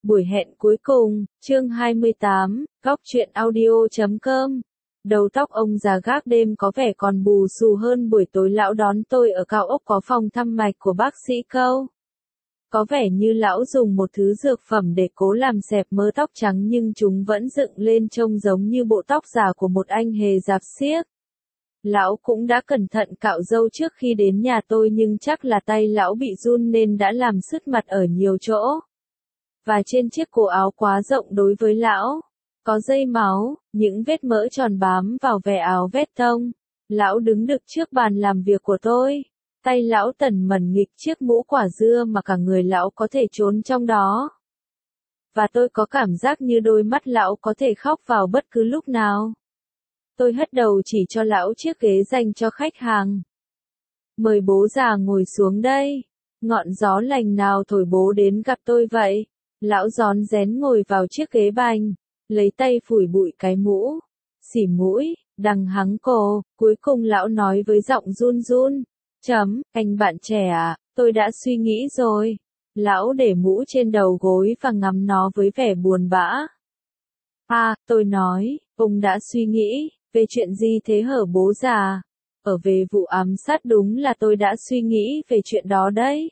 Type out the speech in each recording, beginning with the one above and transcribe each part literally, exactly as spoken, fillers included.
Buổi hẹn cuối cùng, chương hai mươi tám, góc truyện audio chấm com. Đầu tóc ông già gác đêm có vẻ còn bù xù hơn buổi tối lão đón tôi ở cao ốc có phòng thăm mạch của bác sĩ Câu. Có vẻ như lão dùng một thứ dược phẩm để cố làm xẹp mớ tóc trắng nhưng chúng vẫn dựng lên trông giống như bộ tóc giả của một anh hề rạp xiếc. Lão cũng đã cẩn thận cạo râu trước khi đến nhà tôi nhưng chắc là tay lão bị run nên đã làm sứt mặt ở nhiều chỗ. Và trên chiếc cổ áo quá rộng đối với lão, có dây máu, những vết mỡ tròn bám vào vẻ áo vét tông. Lão đứng đực trước bàn làm việc của tôi. Tay lão tẩn mẩn nghịch chiếc mũ quả dưa mà cả người lão có thể trốn trong đó. Và tôi có cảm giác như đôi mắt lão có thể khóc vào bất cứ lúc nào. Tôi hất đầu chỉ cho lão chiếc ghế dành cho khách hàng. Mời bố già ngồi xuống đây. Ngọn gió lành nào thổi bố đến gặp tôi vậy? Lão rón rén ngồi vào chiếc ghế bành, lấy tay phủi bụi cái mũ, xỉ mũi, đằng hắng cổ, cuối cùng lão nói với giọng run run, chấm, anh bạn trẻ à, tôi đã suy nghĩ rồi. Lão để mũ trên đầu gối và ngắm nó với vẻ buồn bã. À, tôi nói, ông đã suy nghĩ, về chuyện gì thế hở bố già? Ở về vụ ám sát đúng là tôi đã suy nghĩ về chuyện đó đấy.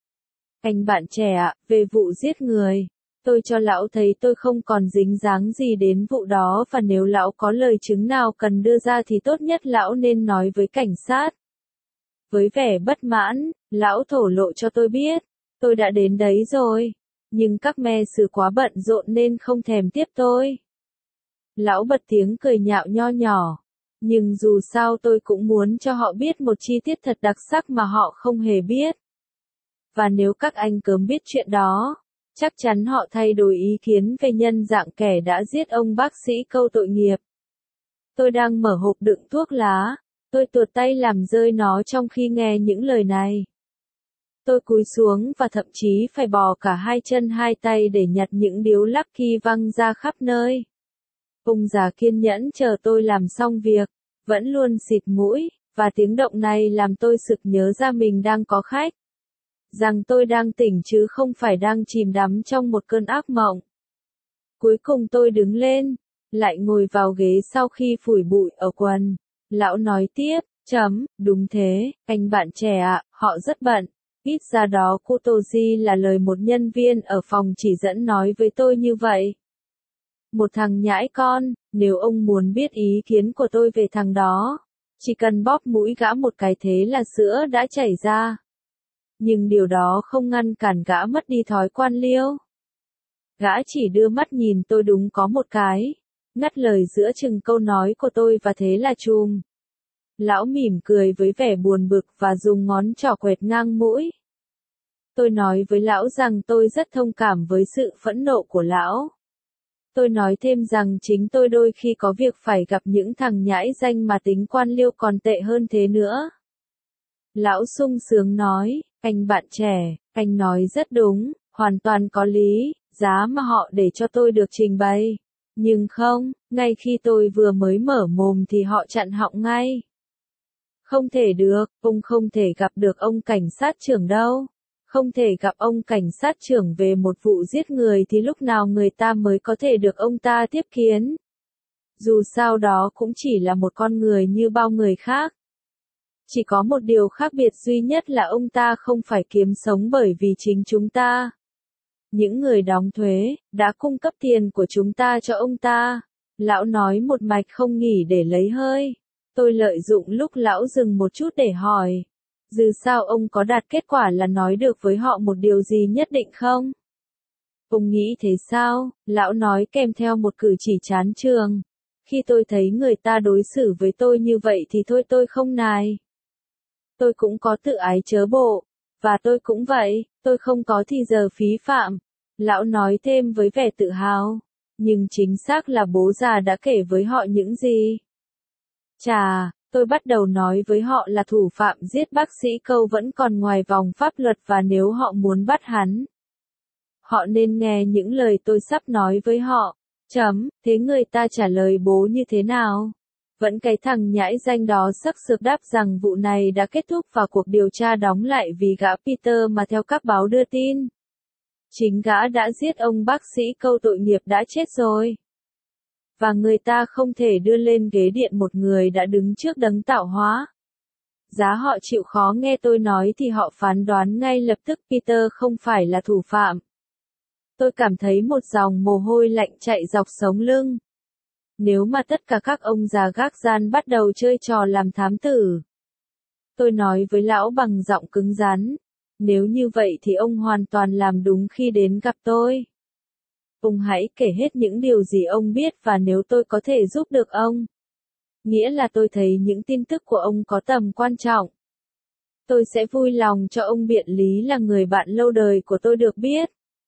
Anh bạn trẻ ạ, về vụ giết người, tôi cho lão thấy tôi không còn dính dáng gì đến vụ đó và nếu lão có lời chứng nào cần đưa ra thì tốt nhất lão nên nói với cảnh sát. Với vẻ bất mãn, lão thổ lộ cho tôi biết, tôi đã đến đấy rồi, nhưng các me sử quá bận rộn nên không thèm tiếp tôi. Lão bật tiếng cười nhạo nho nhỏ, nhưng dù sao tôi cũng muốn cho họ biết một chi tiết thật đặc sắc mà họ không hề biết. Và nếu các anh cớm biết chuyện đó, chắc chắn họ thay đổi ý kiến về nhân dạng kẻ đã giết ông bác sĩ Câu tội nghiệp. Tôi đang mở hộp đựng thuốc lá, tôi tuột tay làm rơi nó trong khi nghe những lời này. Tôi cúi xuống và thậm chí phải bò cả hai chân hai tay để nhặt những điếu Lucky văng ra khắp nơi. Ông già kiên nhẫn chờ tôi làm xong việc, vẫn luôn xịt mũi, và tiếng động này làm tôi sực nhớ ra mình đang có khách. Rằng tôi đang tỉnh chứ không phải đang chìm đắm trong một cơn ác mộng. Cuối cùng tôi đứng lên, lại ngồi vào ghế sau khi phủi bụi ở quần. Lão nói tiếp, chấm, đúng thế, anh bạn trẻ ạ, họ rất bận. Ít ra đó Kotoji là lời một nhân viên ở phòng chỉ dẫn nói với tôi như vậy. Một thằng nhãi con, nếu ông muốn biết ý kiến của tôi về thằng đó, chỉ cần bóp mũi gã một cái thế là sữa đã chảy ra. Nhưng điều đó không ngăn cản gã mất đi thói quan liêu. Gã chỉ đưa mắt nhìn tôi đúng có một cái, ngắt lời giữa chừng câu nói của tôi và thế là chùm. Lão mỉm cười với vẻ buồn bực và dùng ngón trỏ quẹt ngang mũi. Tôi nói với lão rằng tôi rất thông cảm với sự phẫn nộ của lão. Tôi nói thêm rằng chính tôi đôi khi có việc phải gặp những thằng nhãi danh mà tính quan liêu còn tệ hơn thế nữa. Lão sung sướng nói, anh bạn trẻ, anh nói rất đúng, hoàn toàn có lý, giá mà họ để cho tôi được trình bày. Nhưng không, ngay khi tôi vừa mới mở mồm thì họ chặn họng ngay. Không thể được, ông không thể gặp được ông cảnh sát trưởng đâu. Không thể gặp ông cảnh sát trưởng về một vụ giết người thì lúc nào người ta mới có thể được ông ta tiếp kiến. Dù sao đó cũng chỉ là một con người như bao người khác. Chỉ có một điều khác biệt duy nhất là ông ta không phải kiếm sống bởi vì chính chúng ta. Những người đóng thuế, đã cung cấp tiền của chúng ta cho ông ta. Lão nói một mạch không nghỉ để lấy hơi. Tôi lợi dụng lúc lão dừng một chút để hỏi. Dù sao ông có đạt kết quả là nói được với họ một điều gì nhất định không? Ông nghĩ thế sao? Lão nói kèm theo một cử chỉ chán chường. Khi tôi thấy người ta đối xử với tôi như vậy thì thôi tôi không nài. Tôi cũng có tự ái chớ bộ. Và tôi cũng vậy, tôi không có thì giờ phí phạm. Lão nói thêm với vẻ tự hào. Nhưng chính xác là bố già đã kể với họ những gì? Chà, tôi bắt đầu nói với họ là thủ phạm giết bác sĩ Câu vẫn còn ngoài vòng pháp luật và nếu họ muốn bắt hắn, họ nên nghe những lời tôi sắp nói với họ. Chấm, thế người ta trả lời bố như thế nào? Vẫn cái thằng nhãi danh đó sắc sược đáp rằng vụ này đã kết thúc và cuộc điều tra đóng lại vì gã Peter mà theo các báo đưa tin. Chính gã đã giết ông bác sĩ Câu tội nghiệp đã chết rồi. Và người ta không thể đưa lên ghế điện một người đã đứng trước đấng tạo hóa. Giá họ chịu khó nghe tôi nói thì họ phán đoán ngay lập tức Peter không phải là thủ phạm. Tôi cảm thấy một dòng mồ hôi lạnh chạy dọc sống lưng. Nếu mà tất cả các ông già gác gian bắt đầu chơi trò làm thám tử. Tôi nói với lão bằng giọng cứng rắn. Nếu như vậy thì ông hoàn toàn làm đúng khi đến gặp tôi. Ông hãy kể hết những điều gì ông biết và nếu tôi có thể giúp được ông. Nghĩa là tôi thấy những tin tức của ông có tầm quan trọng. Tôi sẽ vui lòng cho ông biện lý là người bạn lâu đời của tôi được biết.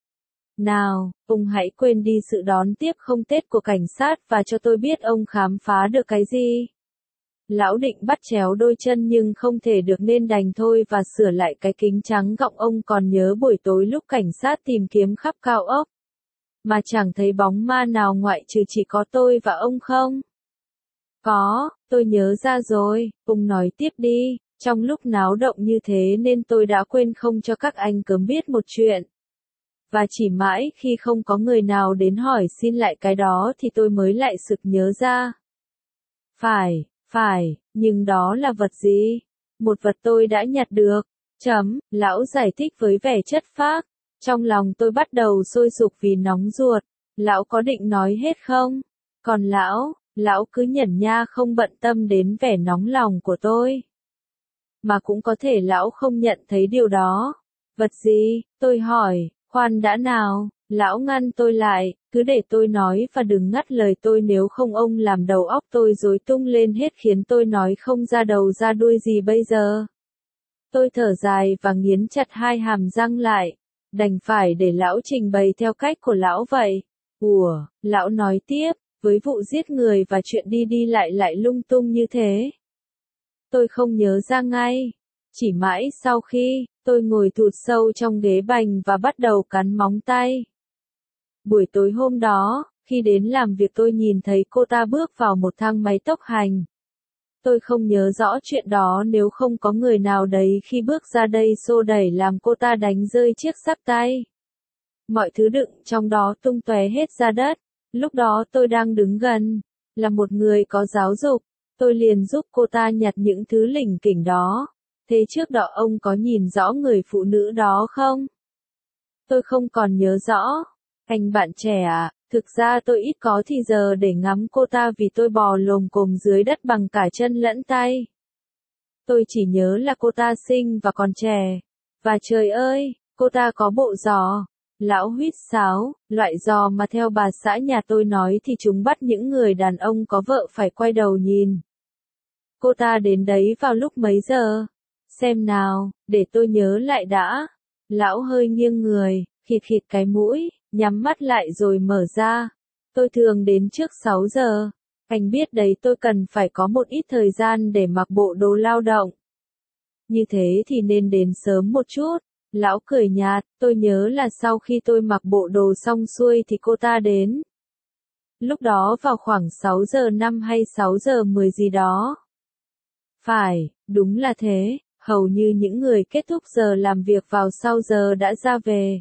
Nào, ông hãy quên đi sự đón tiếp không tết của cảnh sát và cho tôi biết ông khám phá được cái gì. Lão định bắt chéo đôi chân nhưng không thể được nên đành thôi và sửa lại cái kính trắng gọng. Ông còn nhớ buổi tối lúc cảnh sát tìm kiếm khắp cao ốc. Mà chẳng thấy bóng ma nào ngoại trừ chỉ có tôi và ông không? Có, tôi nhớ ra rồi, ông nói tiếp đi. Trong lúc náo động như thế nên tôi đã quên không cho các anh cớm biết một chuyện. Và chỉ mãi khi không có người nào đến hỏi xin lại cái đó thì tôi mới lại sực nhớ ra. Phải, phải, nhưng đó là vật gì? Một vật tôi đã nhặt được. Chấm, lão giải thích với vẻ chất phác. Trong lòng tôi bắt đầu sôi sục vì nóng ruột. Lão có định nói hết không? Còn lão, lão cứ nhẩn nha không bận tâm đến vẻ nóng lòng của tôi. Mà cũng có thể lão không nhận thấy điều đó. Vật gì? Tôi hỏi, khoan đã nào, lão ngăn tôi lại, cứ để tôi nói và đừng ngắt lời tôi nếu không ông làm đầu óc tôi rối tung lên hết khiến tôi nói không ra đầu ra đuôi gì bây giờ. Tôi thở dài và nghiến chặt hai hàm răng lại, đành phải để lão trình bày theo cách của lão vậy. Ủa, lão nói tiếp, với vụ giết người và chuyện đi đi lại lại lung tung như thế. Tôi không nhớ ra ngay. Chỉ mãi sau khi, tôi ngồi thụt sâu trong ghế bành và bắt đầu cắn móng tay. Buổi tối hôm đó, khi đến làm việc tôi nhìn thấy cô ta bước vào một thang máy tốc hành. Tôi không nhớ rõ chuyện đó nếu không có người nào đấy khi bước ra đây xô đẩy làm cô ta đánh rơi chiếc xắc tay. Mọi thứ đựng trong đó tung tóe hết ra đất. Lúc đó tôi đang đứng gần, là một người có giáo dục. Tôi liền giúp cô ta nhặt những thứ lỉnh kỉnh đó. Thế trước đó ông có nhìn rõ người phụ nữ đó không? Tôi không còn nhớ rõ. Anh bạn trẻ à, thực ra tôi ít có thì giờ để ngắm cô ta vì tôi bò lồm cồm dưới đất bằng cả chân lẫn tay. Tôi chỉ nhớ là cô ta xinh và còn trẻ. Và trời ơi, cô ta có bộ giò. Lão huýt sáo, loại giò mà theo bà xã nhà tôi nói thì chúng bắt những người đàn ông có vợ phải quay đầu nhìn. Cô ta đến đấy vào lúc mấy giờ? Xem nào, để tôi nhớ lại đã. Lão hơi nghiêng người, khịt khịt cái mũi, nhắm mắt lại rồi mở ra. Tôi thường đến trước sáu giờ. Anh biết đấy tôi cần phải có một ít thời gian để mặc bộ đồ lao động. Như thế thì nên đến sớm một chút. Lão cười nhạt, tôi nhớ là sau khi tôi mặc bộ đồ xong xuôi thì cô ta đến. Lúc đó vào khoảng sáu giờ năm hay sáu giờ mười gì đó. Phải, đúng là thế, hầu như những người kết thúc giờ làm việc vào sau giờ đã ra về.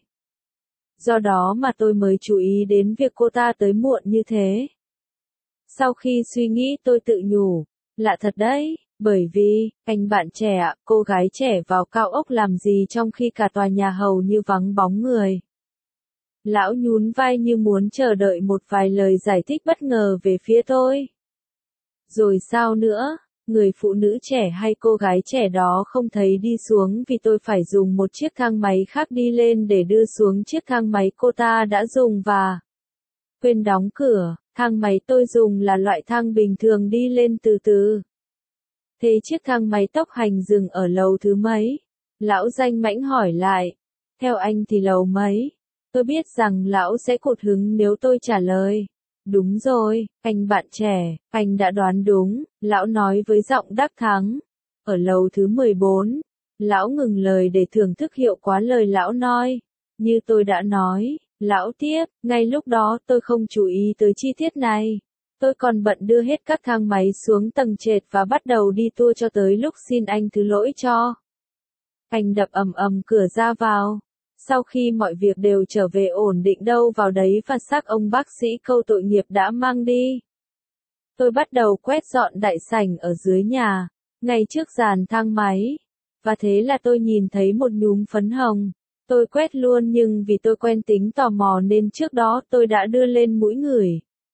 Do đó mà tôi mới chú ý đến việc cô ta tới muộn như thế. Sau khi suy nghĩ tôi tự nhủ, lạ thật đấy, bởi vì, anh bạn trẻ ạ, cô gái trẻ vào cao ốc làm gì trong khi cả tòa nhà hầu như vắng bóng người. Lão nhún vai như muốn chờ đợi một vài lời giải thích bất ngờ về phía tôi. Rồi sao nữa? Người phụ nữ trẻ hay cô gái trẻ đó không thấy đi xuống vì tôi phải dùng một chiếc thang máy khác đi lên để đưa xuống chiếc thang máy cô ta đã dùng và quên đóng cửa. Thang máy tôi dùng là loại thang bình thường đi lên từ từ. Thế chiếc thang máy tốc hành dừng ở lầu thứ mấy? Lão danh mãnh hỏi lại. Theo anh thì lầu mấy? Tôi biết rằng lão sẽ cụt hứng nếu tôi trả lời. Đúng rồi, anh bạn trẻ, anh đã đoán đúng, lão nói với giọng đắc thắng. Ở lầu thứ mười bốn, lão ngừng lời để thưởng thức hiệu quả lời lão nói. Như tôi đã nói, lão tiếp, ngay lúc đó tôi không chú ý tới chi tiết này. Tôi còn bận đưa hết các thang máy xuống tầng trệt và bắt đầu đi tour cho tới lúc xin anh thứ lỗi cho. Anh đập ầm ầm cửa ra vào. Sau khi mọi việc đều trở về ổn định đâu vào đấy và xác ông bác sĩ Câu tội nghiệp đã mang đi, tôi bắt đầu quét dọn đại sảnh ở dưới nhà, ngay trước giàn thang máy. Và thế là tôi nhìn thấy một nhúm phấn hồng. Tôi quét luôn nhưng vì tôi quen tính tò mò nên trước đó tôi đã đưa lên mũi ngửi.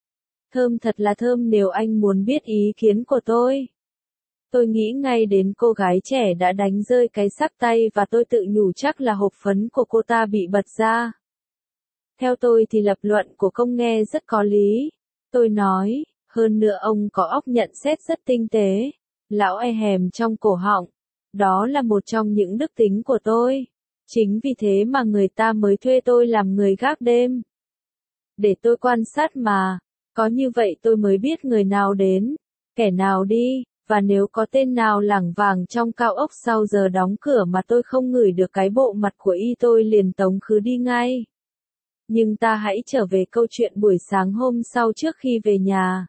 Thơm thật là thơm nếu anh muốn biết ý kiến của tôi. Tôi nghĩ ngay đến cô gái trẻ đã đánh rơi cái xắc tay và tôi tự nhủ chắc là hộp phấn của cô ta bị bật ra. Theo tôi thì lập luận của công nghe rất có lý. Tôi nói, hơn nữa ông có óc nhận xét rất tinh tế. Lão e hèm trong cổ họng. Đó là một trong những đức tính của tôi. Chính vì thế mà người ta mới thuê tôi làm người gác đêm. Để tôi quan sát mà. Có như vậy tôi mới biết người nào đến, kẻ nào đi, và nếu có tên nào lảng vảng trong cao ốc sau giờ đóng cửa mà tôi không ngửi được cái bộ mặt của y tôi liền tống khứ đi ngay. Nhưng ta hãy trở về câu chuyện buổi sáng hôm sau trước khi về nhà.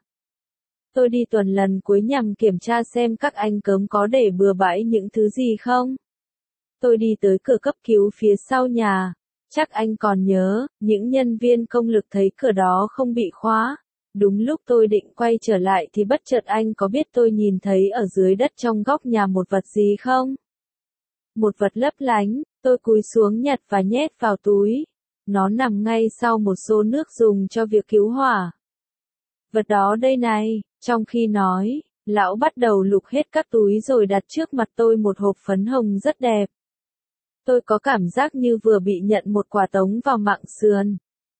Tôi đi tuần lần cuối nhằm kiểm tra xem các anh cớm có để bừa bãi những thứ gì không. Tôi đi tới cửa cấp cứu phía sau nhà. Chắc anh còn nhớ, những nhân viên công lực thấy cửa đó không bị khóa. Đúng lúc tôi định quay trở lại thì bất chợt anh có biết tôi nhìn thấy ở dưới đất trong góc nhà một vật gì không? Một vật lấp lánh, tôi cúi xuống nhặt và nhét vào túi. Nó nằm ngay sau một xô nước dùng cho việc cứu hỏa. Vật đó đây này, trong khi nói, lão bắt đầu lục hết các túi rồi đặt trước mặt tôi một hộp phấn hồng rất đẹp. Tôi có cảm giác như vừa bị nhận một quả tống vào mặng sườn.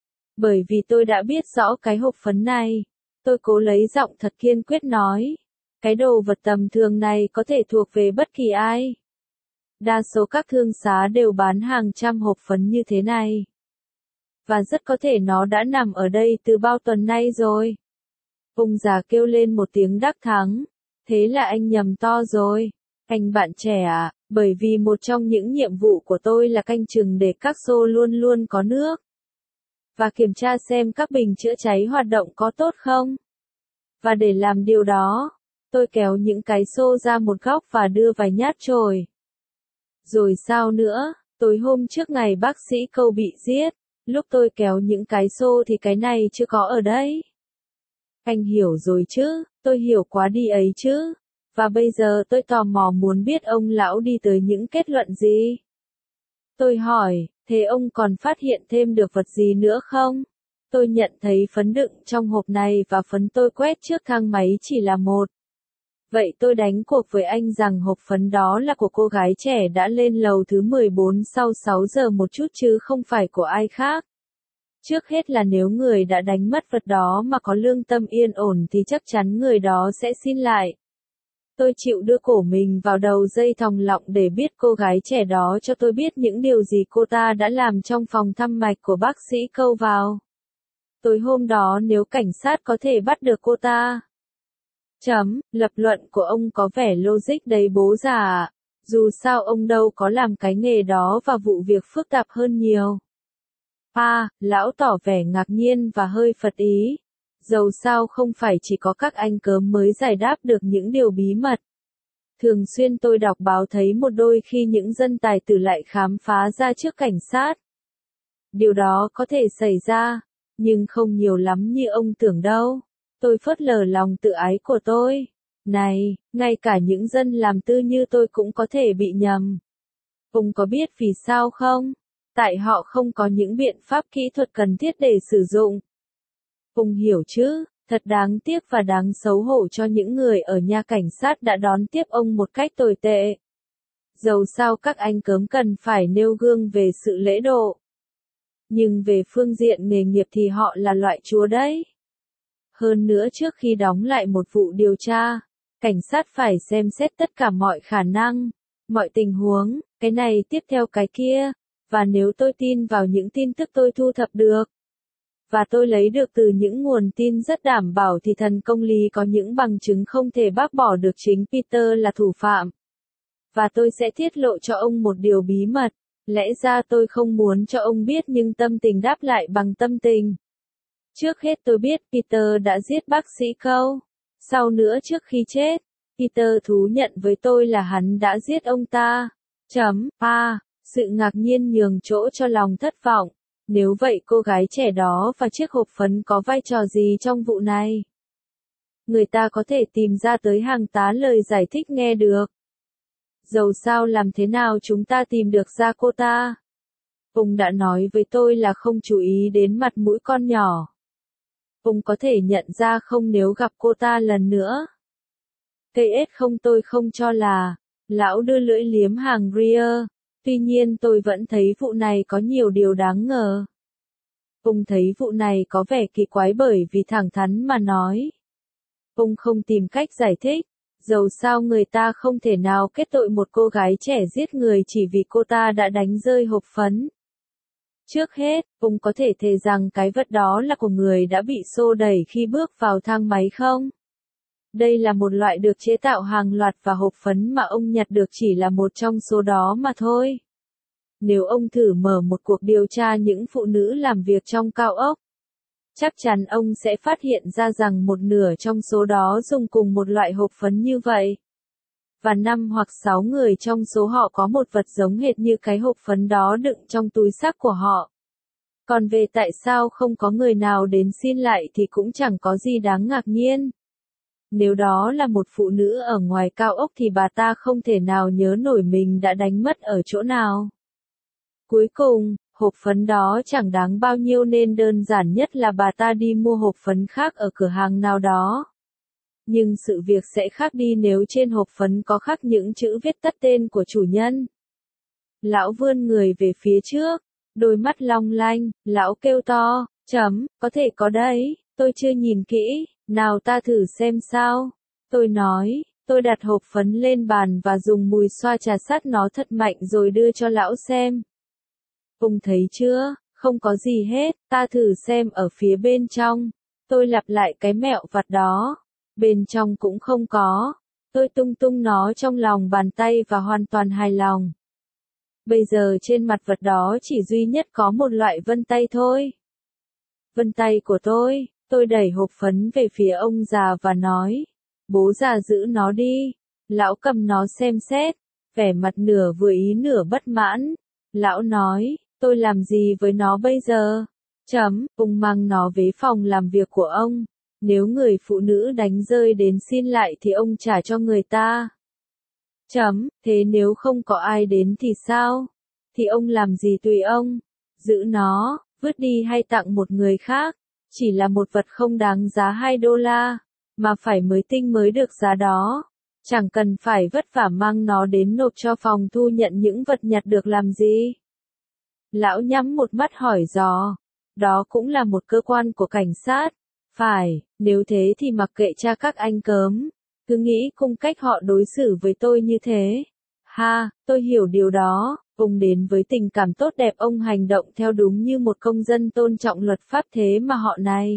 Bởi vì tôi đã biết rõ cái hộp phấn này, tôi cố lấy giọng thật kiên quyết nói, cái đồ vật tầm thường này có thể thuộc về bất kỳ ai. Đa số các thương xá đều bán hàng trăm hộp phấn như thế này. Và rất có thể nó đã nằm ở đây từ bao tuần nay rồi. Ông già kêu lên một tiếng đắc thắng, thế là anh nhầm to rồi. Anh bạn trẻ à, bởi vì một trong những nhiệm vụ của tôi là canh chừng để các xô luôn luôn có nước. Và kiểm tra xem các bình chữa cháy hoạt động có tốt không. Và để làm điều đó, tôi kéo những cái xô ra một góc và đưa vài nhát chổi. Rồi sao nữa, tối hôm trước ngày bác sĩ Câu bị giết, lúc tôi kéo những cái xô thì cái này chưa có ở đây. Anh hiểu rồi chứ, tôi hiểu quá đi ấy chứ. Và bây giờ tôi tò mò muốn biết ông lão đi tới những kết luận gì. Tôi hỏi, thế ông còn phát hiện thêm được vật gì nữa không? Tôi nhận thấy phấn đựng trong hộp này và phấn tôi quét trước thang máy chỉ là một. Vậy tôi đánh cuộc với anh rằng hộp phấn đó là của cô gái trẻ đã lên lầu thứ mười bốn sau sáu giờ một chút chứ không phải của ai khác. Trước hết là nếu người đã đánh mất vật đó mà có lương tâm yên ổn thì chắc chắn người đó sẽ xin lại. Tôi chịu đưa cổ mình vào đầu dây thòng lọng để biết cô gái trẻ đó cho tôi biết những điều gì cô ta đã làm trong phòng thăm mạch của bác sĩ Câu vào. Tối hôm đó nếu cảnh sát có thể bắt được cô ta. Chấm, lập luận của ông có vẻ logic đấy bố già ạ. Dù sao ông đâu có làm cái nghề đó và vụ việc phức tạp hơn nhiều. À, lão tỏ vẻ ngạc nhiên và hơi phật ý. Dầu sao không phải chỉ có các anh cớm mới giải đáp được những điều bí mật. Thường xuyên tôi đọc báo thấy một đôi khi những dân tài tử lại khám phá ra trước cảnh sát. Điều đó có thể xảy ra, nhưng không nhiều lắm như ông tưởng đâu. Tôi phớt lờ lòng tự ái của tôi. Này, ngay cả những dân làm tư như tôi cũng có thể bị nhầm. Ông có biết vì sao không? Tại họ không có những biện pháp kỹ thuật cần thiết để sử dụng. Ông hiểu chứ, thật đáng tiếc và đáng xấu hổ cho những người ở nhà cảnh sát đã đón tiếp ông một cách tồi tệ. Dầu sao các anh cớm cần phải nêu gương về sự lễ độ. Nhưng về phương diện nghề nghiệp thì họ là loại chúa đấy. Hơn nữa trước khi đóng lại một vụ điều tra, cảnh sát phải xem xét tất cả mọi khả năng, mọi tình huống, cái này tiếp theo cái kia, và nếu tôi tin vào những tin tức tôi thu thập được, và tôi lấy được từ những nguồn tin rất đảm bảo thì thần công lý có những bằng chứng không thể bác bỏ được chính Peter là thủ phạm. Và tôi sẽ tiết lộ cho ông một điều bí mật, lẽ ra tôi không muốn cho ông biết nhưng tâm tình đáp lại bằng tâm tình. Trước hết tôi biết Peter đã giết bác sĩ Câu. Sau nữa trước khi chết, Peter thú nhận với tôi là hắn đã giết ông ta. Chấm, a, Sự ngạc nhiên nhường chỗ cho lòng thất vọng. Nếu vậy cô gái trẻ đó và chiếc hộp phấn có vai trò gì trong vụ này? Người ta có thể tìm ra tới hàng tá lời giải thích nghe được. Dầu sao làm thế nào chúng ta tìm được ra cô ta? Ông đã nói với tôi là không chú ý đến mặt mũi con nhỏ. Ông có thể nhận ra không nếu gặp cô ta lần nữa? Cây ết không, tôi không cho là. Lão đưa lưỡi liếm hàng Greer. Tuy nhiên tôi vẫn thấy vụ này có nhiều điều đáng ngờ. Ông thấy vụ này có vẻ kỳ quái bởi vì thẳng thắn mà nói. Ông không tìm cách giải thích. Dầu sao người ta không thể nào kết tội một cô gái trẻ giết người chỉ vì cô ta đã đánh rơi hộp phấn. Trước hết, ông có thể thề rằng cái vật đó là của người đã bị xô đẩy khi bước vào thang máy không? Đây là một loại được chế tạo hàng loạt và hộp phấn mà ông nhặt được chỉ là một trong số đó mà thôi. Nếu ông thử mở một cuộc điều tra những phụ nữ làm việc trong cao ốc, chắc chắn ông sẽ phát hiện ra rằng một nửa trong số đó dùng cùng một loại hộp phấn như vậy. Và năm hoặc sáu người trong số họ có một vật giống hệt như cái hộp phấn đó đựng trong túi xách của họ. Còn về tại sao không có người nào đến xin lại thì cũng chẳng có gì đáng ngạc nhiên. Nếu đó là một phụ nữ ở ngoài cao ốc thì bà ta không thể nào nhớ nổi mình đã đánh mất ở chỗ nào. Cuối cùng, hộp phấn đó chẳng đáng bao nhiêu nên đơn giản nhất là bà ta đi mua hộp phấn khác ở cửa hàng nào đó. Nhưng sự việc sẽ khác đi nếu trên hộp phấn có khắc những chữ viết tắt tên của chủ nhân. Lão vươn người về phía trước, đôi mắt long lanh, lão kêu to, chấm, có thể có đấy, tôi chưa nhìn kỹ, nào ta thử xem sao. Tôi nói, tôi đặt hộp phấn lên bàn và dùng mùi xoa trà sát nó thật mạnh rồi đưa cho lão xem. Ông thấy chưa, không có gì hết, ta thử xem ở phía bên trong. Tôi lặp lại cái mẹo vặt đó. Bên trong cũng không có. Tôi tung tung nó trong lòng bàn tay và hoàn toàn hài lòng. Bây giờ trên mặt vật đó chỉ duy nhất có một loại vân tay thôi. Vân tay của tôi, tôi đẩy hộp phấn về phía ông già và nói. Bố già giữ nó đi. Lão cầm nó xem xét, vẻ mặt nửa vừa ý nửa bất mãn. Lão nói, tôi làm gì với nó bây giờ? Chấm, ông mang nó về phòng làm việc của ông. Nếu người phụ nữ đánh rơi đến xin lại thì ông trả cho người ta. Chấm, thế nếu không có ai đến thì sao? Thì ông làm gì tùy ông. Giữ nó, vứt đi hay tặng một người khác. Chỉ là một vật không đáng giá hai đô la, mà phải mới tinh mới được giá đó. Chẳng cần phải vất vả mang nó đến nộp cho phòng thu nhận những vật nhặt được làm gì. Lão nhắm một mắt hỏi dò. Đó cũng là một cơ quan của cảnh sát. Phải, nếu thế thì mặc kệ cha các anh cớm. Cứ nghĩ cung cách họ đối xử với tôi như thế. Ha, tôi hiểu điều đó. Ông đến với tình cảm tốt đẹp, ông hành động theo đúng như một công dân tôn trọng luật pháp thế mà họ này.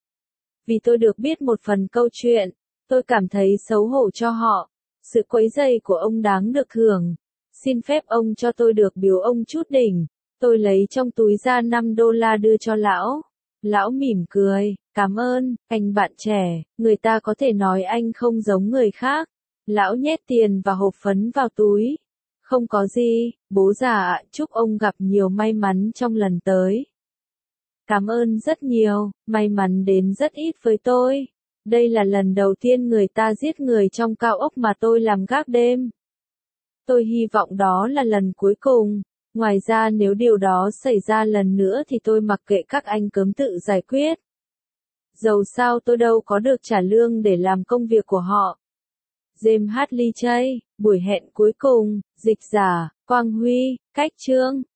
Vì tôi được biết một phần câu chuyện, tôi cảm thấy xấu hổ cho họ. Sự quấy rầy của ông đáng được hưởng. Xin phép ông cho tôi được biếu ông chút đỉnh. Tôi lấy trong túi ra năm đô la đưa cho lão. Lão mỉm cười, cảm ơn, anh bạn trẻ, người ta có thể nói anh không giống người khác. Lão nhét tiền và hộp phấn vào túi. Không có gì, bố già ạ, chúc ông gặp nhiều may mắn trong lần tới. Cảm ơn rất nhiều, may mắn đến rất ít với tôi. Đây là lần đầu tiên người ta giết người trong cao ốc mà tôi làm gác đêm. Tôi hy vọng đó là lần cuối cùng. Ngoài ra nếu điều đó xảy ra lần nữa thì tôi mặc kệ các anh cớm tự giải quyết. Dầu sao tôi đâu có được trả lương để làm công việc của họ. James Hadley Chase, buổi hẹn cuối cùng, dịch giả, Quang Huy, cách chương.